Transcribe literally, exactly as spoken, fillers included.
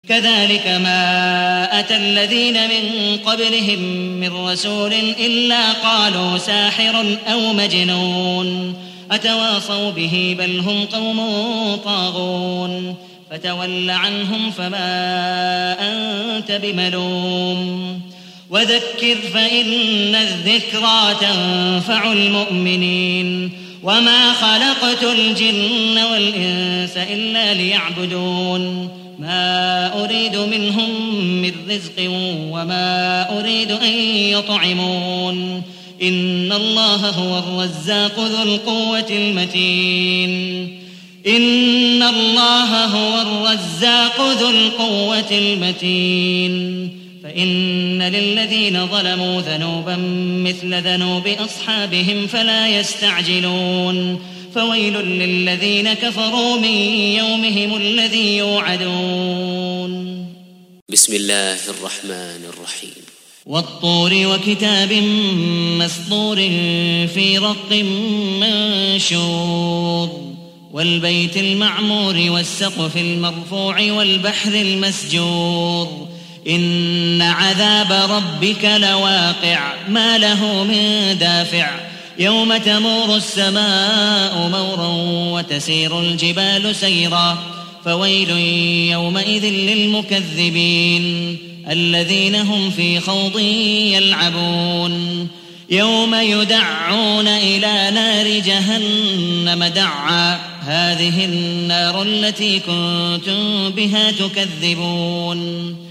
كذلك ما أتى الذين من قبلهم من رسول إلا قالوا ساحر أو مجنون أتواصوا به بل هم قوم طاغون فتول عنهم فما أنت بملوم وذكر فإن الذكرى تنفع المؤمنين وما خلقت الجن والإنس إلا ليعبدون ما أريد منهم من رزق وما أريد أن يطعمون إن الله هو الرزاق ذو القوة المتين إن الله هو الرزاق ذو القوة المتين فإن للذين ظلموا ذنوبا مثل ذنوب أصحابهم فلا يستعجلون فويل للذين كفروا من يومهم الذي يوعدون. بسم الله الرحمن الرحيم. والطور وكتاب مسطور في رق منشور والبيت المعمور والسقف المرفوع والبحر المسجور إن عذاب ربك لواقع ما له من دافع يوم تمور السماء مورا وتسير الجبال سيرا فويل يومئذ للمكذبين الذين هم في خوض يلعبون يوم يدعون إلى نار جهنم دعا هذه النار التي كنتم بها تكذبون